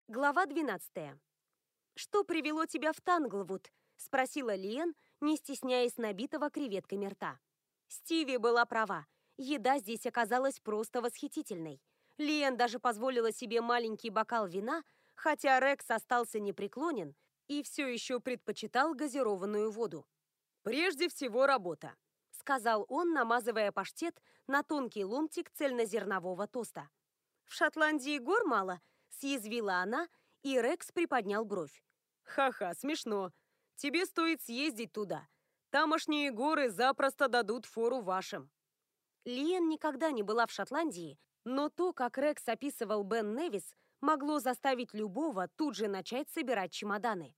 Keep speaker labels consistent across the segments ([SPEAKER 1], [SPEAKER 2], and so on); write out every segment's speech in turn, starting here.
[SPEAKER 1] Глава 12. «Что привело тебя в Танглвуд?» – спросила Лиэн, не стесняясь набитого креветками рта. Стиви была права. Еда здесь оказалась просто восхитительной. Лиэн даже позволила себе маленький бокал вина, хотя Рекс остался непреклонен и все еще предпочитал газированную воду. «Прежде всего работа», – сказал он, намазывая паштет на тонкий ломтик цельнозернового тоста. «В Шотландии гор мало?» – съязвила она, и Рекс приподнял бровь. «Ха-ха, смешно. Тебе стоит съездить туда. Тамошние горы запросто дадут фору вашим». Лиэн никогда не была в Шотландии, но то, как Рекс описывал Бен Невис, могло заставить любого тут же начать собирать чемоданы.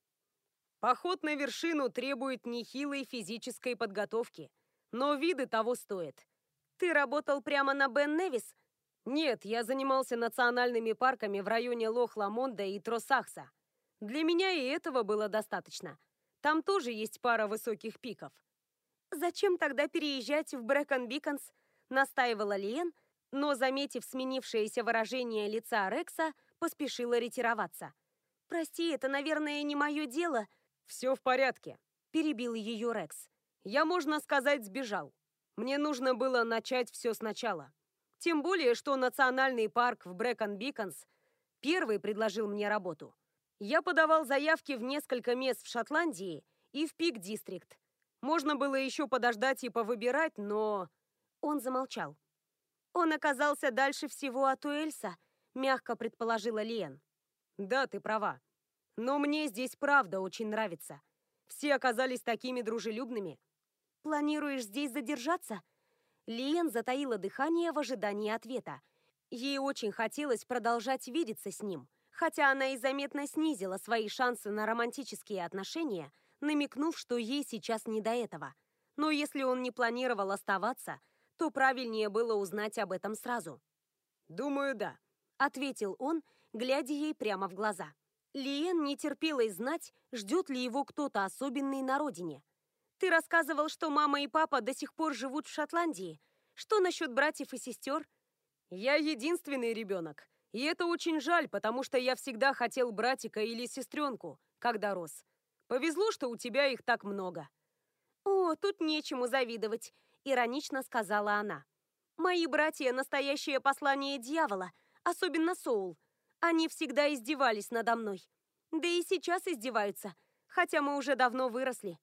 [SPEAKER 1] «Поход на вершину требует нехилой физической подготовки, но виды того стоят». «Ты работал прямо на Бен Невис?» «Нет, я занимался национальными парками в районе Лох-Ламонда и Тросахса. Для меня и этого было достаточно. Там тоже есть пара высоких пиков». «Зачем тогда переезжать в Брэкон-Биконс?» – настаивала Лиэн, но, заметив сменившееся выражение лица Рекса, поспешила ретироваться. «Прости, это, наверное, не мое дело». «Все в порядке», – перебил ее Рекс. «Я, можно сказать, сбежал. Мне нужно было начать все сначала. Тем более, что национальный парк в Брэкон-Биконс первый предложил мне работу. Я подавал заявки в несколько мест в Шотландии и в Пик-Дистрикт. Можно было еще подождать и повыбирать, но...» Он замолчал. «Он оказался дальше всего от Уэльса», — мягко предположила Лиэн. «Да, ты права. Но мне здесь правда очень нравится. Все оказались такими дружелюбными». «Планируешь здесь задержаться?» Лиэн затаила дыхание в ожидании ответа. Ей очень хотелось продолжать видеться с ним, хотя она и заметно снизила свои шансы на романтические отношения, намекнув, что ей сейчас не до этого. Но если он не планировал оставаться, то правильнее было узнать об этом сразу. «Думаю, да», — ответил он, глядя ей прямо в глаза. Лиэн не терпелось знать, ждет ли его кто-то особенный на родине. «Ты рассказывал, что мама и папа до сих пор живут в Шотландии. Что насчет братьев и сестер?» «Я единственный ребенок, и это очень жаль, потому что я всегда хотел братика или сестренку, когда рос. Повезло, что у тебя их так много». «О, тут нечему завидовать», — иронично сказала она. «Мои братья — настоящее послание дьявола, особенно Соул. Они всегда издевались надо мной. Да и сейчас издеваются, хотя мы уже давно выросли».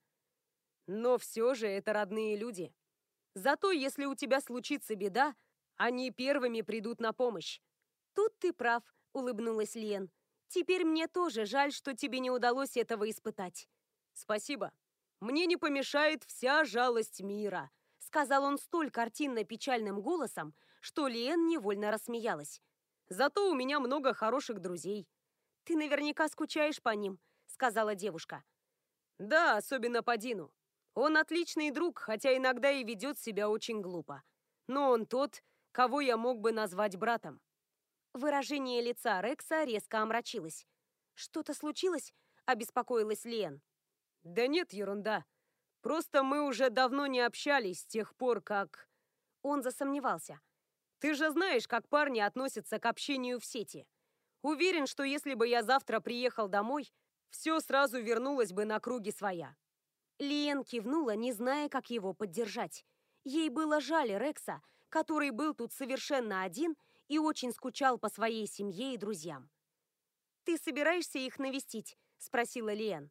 [SPEAKER 1] «Но все же это родные люди. Зато если у тебя случится беда, они первыми придут на помощь». «Тут ты прав», — улыбнулась Лиэн. «Теперь мне тоже жаль, что тебе не удалось этого испытать». «Спасибо. Мне не помешает вся жалость мира», — сказал он столь картинно-печальным голосом, что Лиэн невольно рассмеялась. «Зато у меня много хороших друзей». «Ты наверняка скучаешь по ним», — сказала девушка. «Да, особенно по Дину. Он отличный друг, хотя иногда и ведет себя очень глупо. Но он тот, кого я мог бы назвать братом». Выражение лица Рекса резко омрачилось. «Что-то случилось?» – обеспокоилась Лиэн. «Да нет, ерунда. Просто мы уже давно не общались с тех пор, как...» Он засомневался. «Ты же знаешь, как парни относятся к общению в сети. Уверен, что если бы я завтра приехал домой, все сразу вернулось бы на круги своя». Лиэн кивнула, не зная, как его поддержать. Ей было жаль Рекса, который был тут совершенно один и очень скучал по своей семье и друзьям. «Ты собираешься их навестить?» – спросила Лиэн.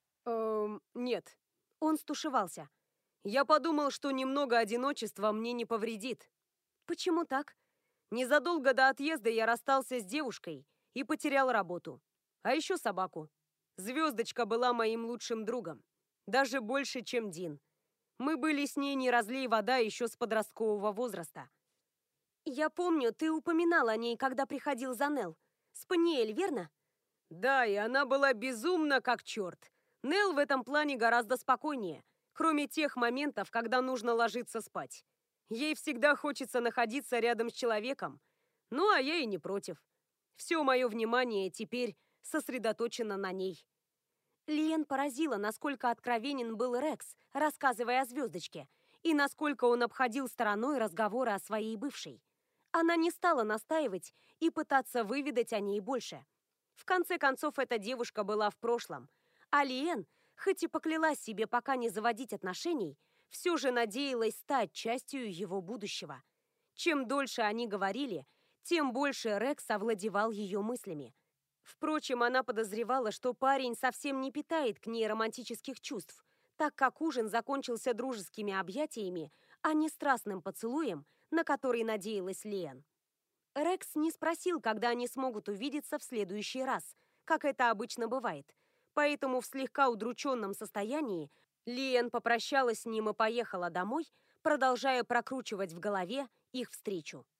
[SPEAKER 1] Нет». Он стушевался. «Я подумал, что немного одиночества мне не повредит». «Почему так?» «Незадолго до отъезда я расстался с девушкой и потерял работу. А еще собаку. Звездочка была моим лучшим другом. Даже больше, чем Дин. Мы были с ней не разлей вода еще с подросткового возраста». «Я помню, ты упоминал о ней, когда приходил за Нелл. Спаниэль, верно?» «Да, и она была безумна как черт. Нелл в этом плане гораздо спокойнее, кроме тех моментов, когда нужно ложиться спать. Ей всегда хочется находиться рядом с человеком. Ну, а я и не против. Все мое внимание теперь сосредоточено на ней». Лиэн поразила, насколько откровенен был Рекс, рассказывая о звездочке, и насколько он обходил стороной разговоры о своей бывшей. Она не стала настаивать и пытаться выведать о ней больше. В конце концов, эта девушка была в прошлом. А Лиэн, хоть и поклялась себе пока не заводить отношений, все же надеялась стать частью его будущего. Чем дольше они говорили, тем больше Рекс овладевал ее мыслями. Впрочем, она подозревала, что парень совсем не питает к ней романтических чувств, так как ужин закончился дружескими объятиями, а не страстным поцелуем, на который надеялась Лиэн. Рекс не спросил, когда они смогут увидеться в следующий раз, как это обычно бывает, поэтому в слегка удрученном состоянии Лиэн попрощалась с ним и поехала домой, продолжая прокручивать в голове их встречу.